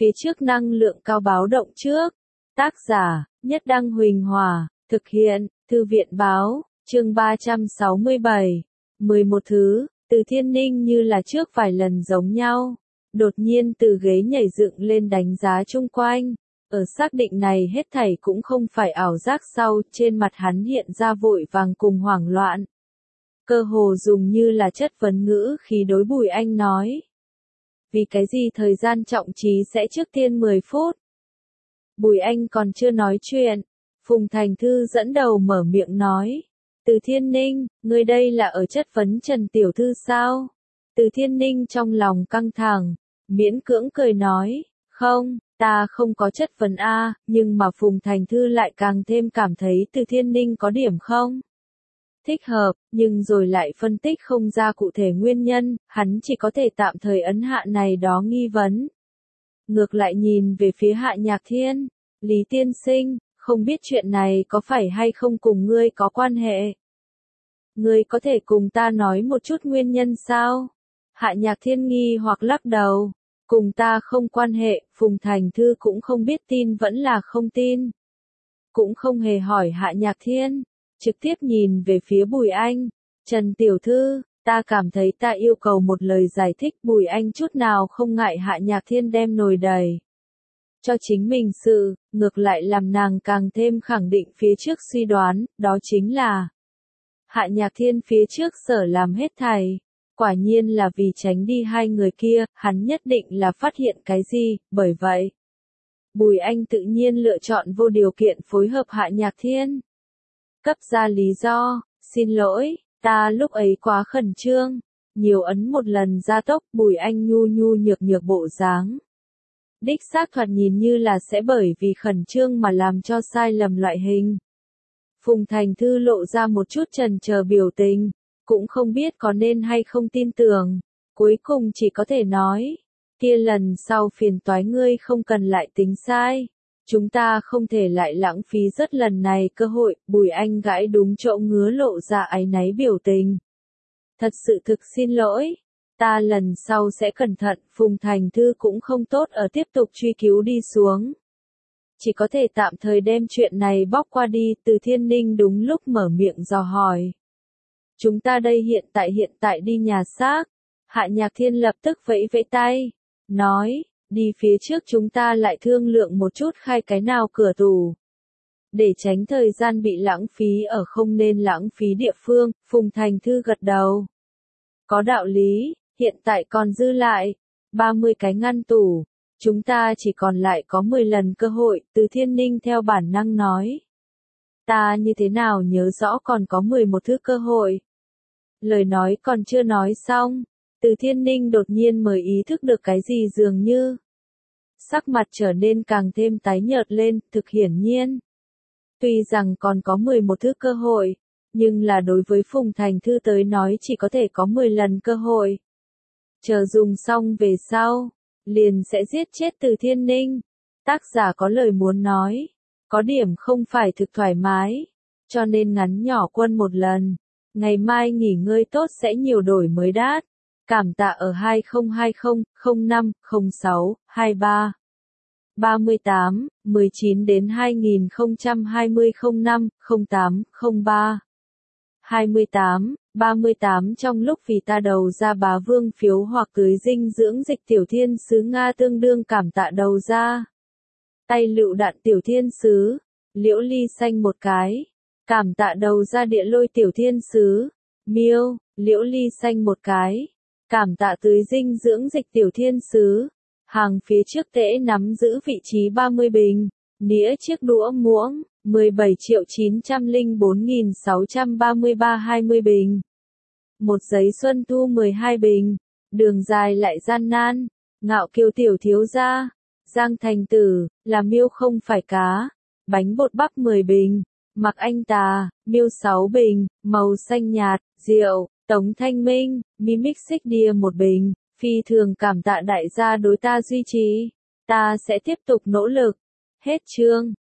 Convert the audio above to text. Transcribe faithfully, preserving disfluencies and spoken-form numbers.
phía trước năng lượng cao báo động trước. Tác giả, Nhất Đăng Huỳnh Hòa, thực hiện, Thư viện Báo, chương ba trăm sáu mươi bảy. mười một thứ, Từ Thiên Ninh như là trước vài lần giống nhau. Đột nhiên từ ghế nhảy dựng lên đánh giá chung quanh. Ở xác định này hết thảy cũng không phải ảo giác sau, trên mặt hắn hiện ra vội vàng cùng hoảng loạn. Cơ hồ dùng như là chất vấn ngữ khi đối Bùi Anh nói. Vì cái gì thời gian trọng trí sẽ trước tiên mười phút? Bùi Anh còn chưa nói chuyện. Phùng Thành Thư dẫn đầu mở miệng nói. Từ Thiên Ninh, ngươi đây là ở chất vấn Trần Tiểu Thư sao? Từ Thiên Ninh trong lòng căng thẳng, miễn cưỡng cười nói. Không, ta không có chất vấn A, nhưng mà Phùng Thành Thư lại càng thêm cảm thấy Từ Thiên Ninh có điểm không thích hợp, nhưng rồi lại phân tích không ra cụ thể nguyên nhân, hắn chỉ có thể tạm thời ấn hạ này đó nghi vấn. Ngược lại nhìn về phía Hạ Nhạc Thiên, Lý tiên sinh, không biết chuyện này có phải hay không cùng ngươi có quan hệ? Ngươi có thể cùng ta nói một chút nguyên nhân sao? Hạ Nhạc Thiên nghi hoặc lắc đầu, cùng ta không quan hệ, Phùng Thành Thư cũng không biết tin vẫn là không tin. Cũng không hề hỏi Hạ Nhạc Thiên. Trực tiếp nhìn về phía Bùi Anh, Trần Tiểu Thư, ta cảm thấy ta yêu cầu một lời giải thích. Bùi Anh chút nào không ngại Hạ Nhạc Thiên đem nồi đầy cho chính mình sự, ngược lại làm nàng càng thêm khẳng định phía trước suy đoán, đó chính là Hạ Nhạc Thiên phía trước sở làm hết thảy, quả nhiên là vì tránh đi hai người kia, hắn nhất định là phát hiện cái gì, bởi vậy Bùi Anh tự nhiên lựa chọn vô điều kiện phối hợp Hạ Nhạc Thiên. Cấp ra lý do, xin lỗi, ta lúc ấy quá khẩn trương, nhiều ấn một lần gia tốc. Bùi Anh nhu nhu nhược nhược bộ dáng. Đích xác thoạt nhìn như là sẽ bởi vì khẩn trương mà làm cho sai lầm loại hình. Phùng Thành Thư lộ ra một chút chần chờ biểu tình, cũng không biết có nên hay không tin tưởng, cuối cùng chỉ có thể nói, kia lần sau phiền toái ngươi không cần lại tính sai. Chúng ta không thể lại lãng phí rất lần này cơ hội. Bùi Anh gãi đúng chỗ ngứa lộ ra áy náy biểu tình. Thật sự thực xin lỗi. Ta lần sau sẽ cẩn thận. Phùng Thành Thư cũng không tốt ở tiếp tục truy cứu đi xuống. Chỉ có thể tạm thời đem chuyện này bóc qua đi. Từ Thiên Ninh đúng lúc mở miệng dò hỏi. Chúng ta đây hiện tại hiện tại đi nhà xác. Hạ Nhạc Thiên lập tức vẫy vẫy tay. Nói. Đi phía trước chúng ta lại thương lượng một chút khai cái nào cửa tủ. Để tránh thời gian bị lãng phí ở không nên lãng phí địa phương, Phùng Thành Thư gật đầu. Có đạo lý, hiện tại còn dư lại ba mươi cái ngăn tủ. Chúng ta chỉ còn lại có mười lần cơ hội, Từ Thiên Ninh theo bản năng nói. Ta như thế nào nhớ rõ còn có mười một thứ cơ hội. Lời nói còn chưa nói xong. Từ Thiên Ninh đột nhiên mới ý thức được cái gì dường như. Sắc mặt trở nên càng thêm tái nhợt lên, thực hiển nhiên. Tuy rằng còn có mười một thứ cơ hội, nhưng là đối với Phùng Thành Thư tới nói chỉ có thể có mười lần cơ hội. Chờ dùng xong về sau, liền sẽ giết chết Từ Thiên Ninh. Tác giả có lời muốn nói, có điểm không phải thực thoải mái, cho nên ngắn nhỏ quân một lần. Ngày mai nghỉ ngơi tốt sẽ nhiều đổi mới đát. Cảm tạ ở hai không hai không, không năm, không sáu, hai ba, ba mươi tám, mười chín đến hai nghìn không trăm hai mươi không năm, không tám, không ba, hai mươi tám, ba mươi tám trong lúc vì ta đầu ra bá vương phiếu hoặc tưới dinh dưỡng dịch tiểu thiên sứ Nga tương đương cảm tạ đầu ra. Tay lựu đạn tiểu thiên sứ, liễu ly xanh một cái, cảm tạ đầu ra địa lôi tiểu thiên sứ, miêu, liễu ly xanh một cái. Cảm tạ tưới dinh dưỡng dịch tiểu thiên sứ. Hàng phía trước tễ nắm giữ vị trí ba mươi bình. Nĩa chiếc đũa muỗng, mười bảy triệu chín trăm lẻ bốn nghìn sáu trăm ba mươi ba hai mươi bình. Một giấy xuân thu mười hai bình. Đường dài lại gian nan. Ngạo kiều tiểu thiếu gia. Giang thành tử, là miêu không phải cá. Bánh bột bắp mười bình. Mặc anh tà, miêu sáu bình, màu xanh nhạt, rượu. Tống Thanh Minh, Mimic Xích Đia một bình, phi thường cảm tạ đại gia đối ta duy trì. Ta sẽ tiếp tục nỗ lực. Hết chương.